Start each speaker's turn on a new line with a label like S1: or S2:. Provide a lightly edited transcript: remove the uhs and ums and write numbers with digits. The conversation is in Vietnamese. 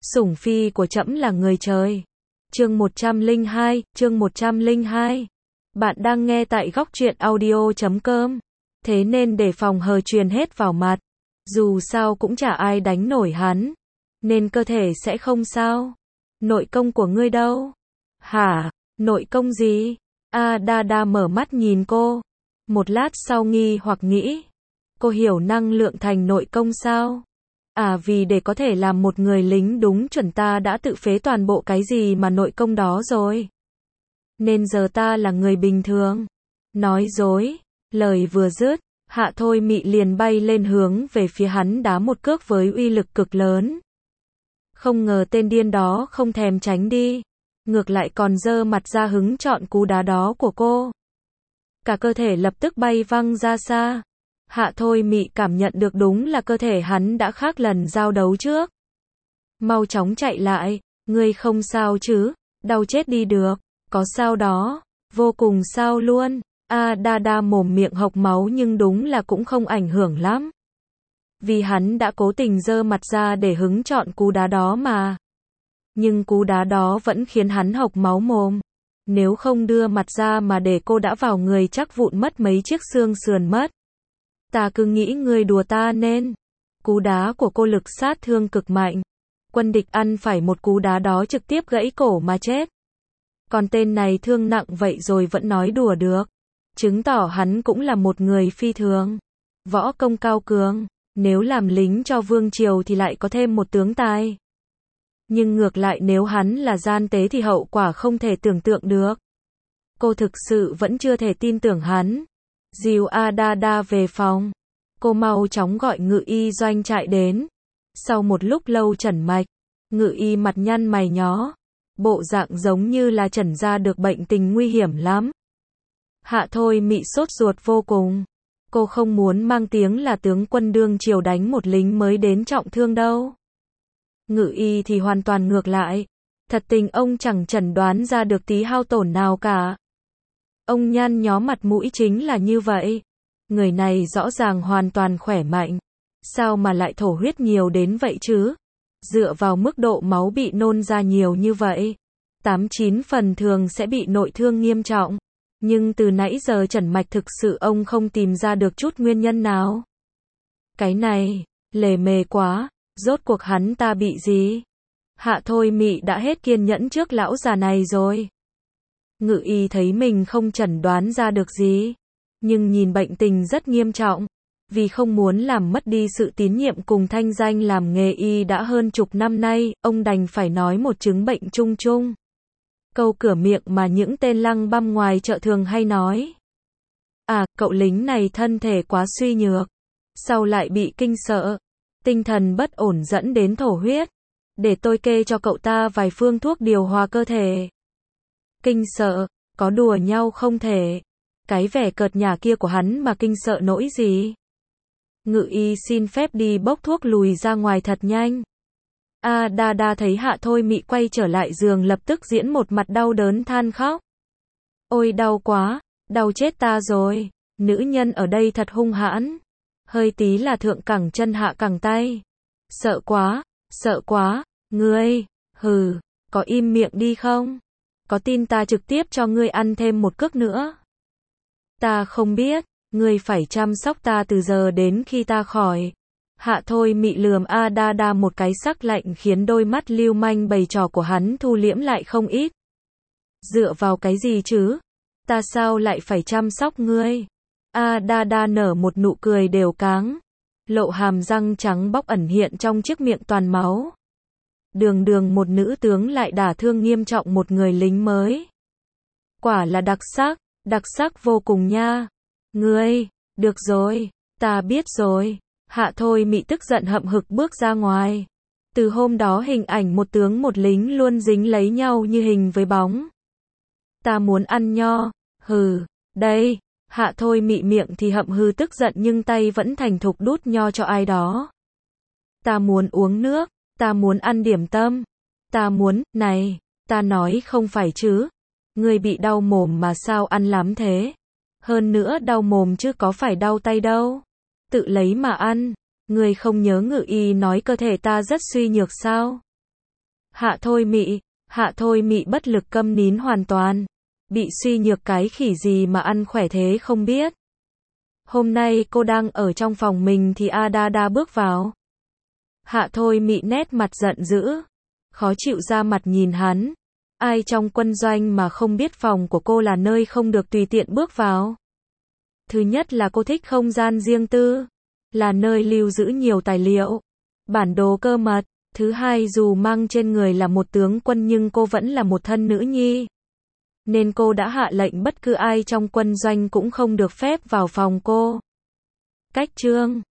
S1: Sủng phi của trẫm là người trời. Chương 102. Bạn đang nghe tại góc truyện audio.com. Thế nên để phòng hờ truyền hết vào mặt. Dù sao cũng chả ai đánh nổi hắn. Nên cơ thể sẽ không sao. Nội công của ngươi đâu? Hả? Nội công gì? Đa mở mắt nhìn cô. Một lát sau nghi hoặc nghĩ. Cô hiểu năng lượng thành nội công sao? Vì để có thể làm một người lính đúng chuẩn ta đã tự phế toàn bộ cái gì mà nội công đó rồi. Nên giờ ta là người bình thường. Nói dối. Lời vừa dứt, Hạ Thôi Mị liền bay lên hướng về phía hắn đá một cước với uy lực cực lớn. Không ngờ tên điên đó không thèm tránh đi. Ngược lại còn giơ mặt ra hứng chọn cú đá đó của cô. Cả cơ thể lập tức bay văng ra xa. Hạ Thôi Mị cảm nhận được đúng là cơ thể hắn đã khác lần giao đấu trước. Mau chóng chạy lại, ngươi không sao chứ, đau chết đi được, có sao đó, vô cùng sao luôn. Đa mồm miệng hộc máu nhưng đúng là cũng không ảnh hưởng lắm. Vì hắn đã cố tình giơ mặt ra để hứng chọn cú đá đó mà. Nhưng cú đá đó vẫn khiến hắn hộc máu mồm. Nếu không đưa mặt ra mà để cô đã vào người chắc vụn mất mấy chiếc xương sườn mất. Ta cứ nghĩ ngươi đùa ta nên. Cú đá của cô lực sát thương cực mạnh. Quân địch ăn phải một cú đá đó trực tiếp gãy cổ mà chết. Còn tên này thương nặng vậy rồi vẫn nói đùa được. Chứng tỏ hắn cũng là một người phi thường. Võ công cao cường. Nếu làm lính cho vương triều thì lại có thêm một tướng tài. Nhưng ngược lại nếu hắn là gian tế thì hậu quả không thể tưởng tượng được. Cô thực sự vẫn chưa thể tin tưởng hắn. Dìu Đa về phòng. Cô mau chóng gọi ngự y doanh chạy đến. Sau một lúc lâu chẩn mạch, ngự y mặt nhăn mày nhó. Bộ dạng giống như là chẩn ra được bệnh tình nguy hiểm lắm. Hạ Thôi Mị sốt ruột vô cùng. Cô không muốn mang tiếng là tướng quân đương triều đánh một lính mới đến trọng thương đâu. Ngự y thì hoàn toàn ngược lại. Thật tình ông chẳng chẩn đoán ra được tí hao tổn nào cả. Ông nhăn nhó mặt mũi chính là như vậy. Người này rõ ràng hoàn toàn khỏe mạnh. Sao mà lại thổ huyết nhiều đến vậy chứ? Dựa vào mức độ máu bị nôn ra nhiều như vậy, 8-9 phần thường sẽ bị nội thương nghiêm trọng. Nhưng từ nãy giờ chẩn mạch thực sự ông không tìm ra được chút nguyên nhân nào. Cái này, lề mề quá, rốt cuộc hắn ta bị gì? Hạ Thôi Mị đã hết kiên nhẫn trước lão già này rồi. Ngự y thấy mình không chẩn đoán ra được gì. Nhưng nhìn bệnh tình rất nghiêm trọng. Vì không muốn làm mất đi sự tín nhiệm cùng thanh danh làm nghề y đã hơn chục năm nay, ông đành phải nói một chứng bệnh chung chung. Câu cửa miệng mà những tên lăng băm ngoài chợ thường hay nói. Cậu lính này thân thể quá suy nhược. Sau lại bị kinh sợ. Tinh thần bất ổn dẫn đến thổ huyết. Để tôi kê cho cậu ta vài phương thuốc điều hòa cơ thể. Kinh sợ, có đùa nhau không thể. Cái vẻ cợt nhả kia của hắn mà kinh sợ nỗi gì. Ngự y xin phép đi bốc thuốc lùi ra ngoài thật nhanh. Đa thấy Hạ Thôi Mị quay trở lại giường lập tức diễn một mặt đau đớn than khóc. Ôi đau quá, đau chết ta rồi. Nữ nhân ở đây thật hung hãn. Hơi tí là thượng cẳng chân hạ cẳng tay. Sợ quá, ngươi, có im miệng đi không? Có tin ta trực tiếp cho ngươi ăn thêm một cước nữa? Ta không biết, ngươi phải chăm sóc ta từ giờ đến khi ta khỏi. Hạ Thôi Mị lườm Đa một cái sắc lạnh khiến đôi mắt lưu manh bày trò của hắn thu liễm lại không ít. Dựa vào cái gì chứ? Ta sao lại phải chăm sóc ngươi? Đa nở một nụ cười đều cáng. Lộ hàm răng trắng bóc ẩn hiện trong chiếc miệng toàn máu. Đường một nữ tướng lại đả thương nghiêm trọng một người lính mới. Quả là đặc sắc vô cùng nha. Ngươi, được rồi, ta biết rồi. Hạ Thôi Mị tức giận hậm hực bước ra ngoài. Từ hôm đó hình ảnh một tướng một lính luôn dính lấy nhau như hình với bóng. Ta muốn ăn nho, đây. Hạ Thôi Mị miệng thì hậm hư tức giận nhưng tay vẫn thành thục đút nho cho ai đó. Ta muốn uống nước, ta muốn ăn điểm tâm. Ta muốn, này, ta nói không phải chứ. Ngươi bị đau mồm mà sao ăn lắm thế? Hơn nữa đau mồm chứ có phải đau tay đâu. Tự lấy mà ăn. Ngươi không nhớ ngự y nói cơ thể ta rất suy nhược sao? Hạ Thôi Mị bất lực câm nín hoàn toàn. Bị suy nhược cái khỉ gì mà ăn khỏe thế không biết. Hôm nay cô đang ở trong phòng mình thì Adada bước vào. Hạ Thôi Mị nét mặt giận dữ, khó chịu ra mặt nhìn hắn. Ai trong quân doanh mà không biết phòng của cô là nơi không được tùy tiện bước vào. Thứ nhất là cô thích không gian riêng tư, là nơi lưu giữ nhiều tài liệu, bản đồ cơ mật. Thứ hai, dù mang trên người là một tướng quân nhưng cô vẫn là một thân nữ nhi. Nên cô đã hạ lệnh bất cứ ai trong quân doanh cũng không được phép vào phòng cô. Cách chương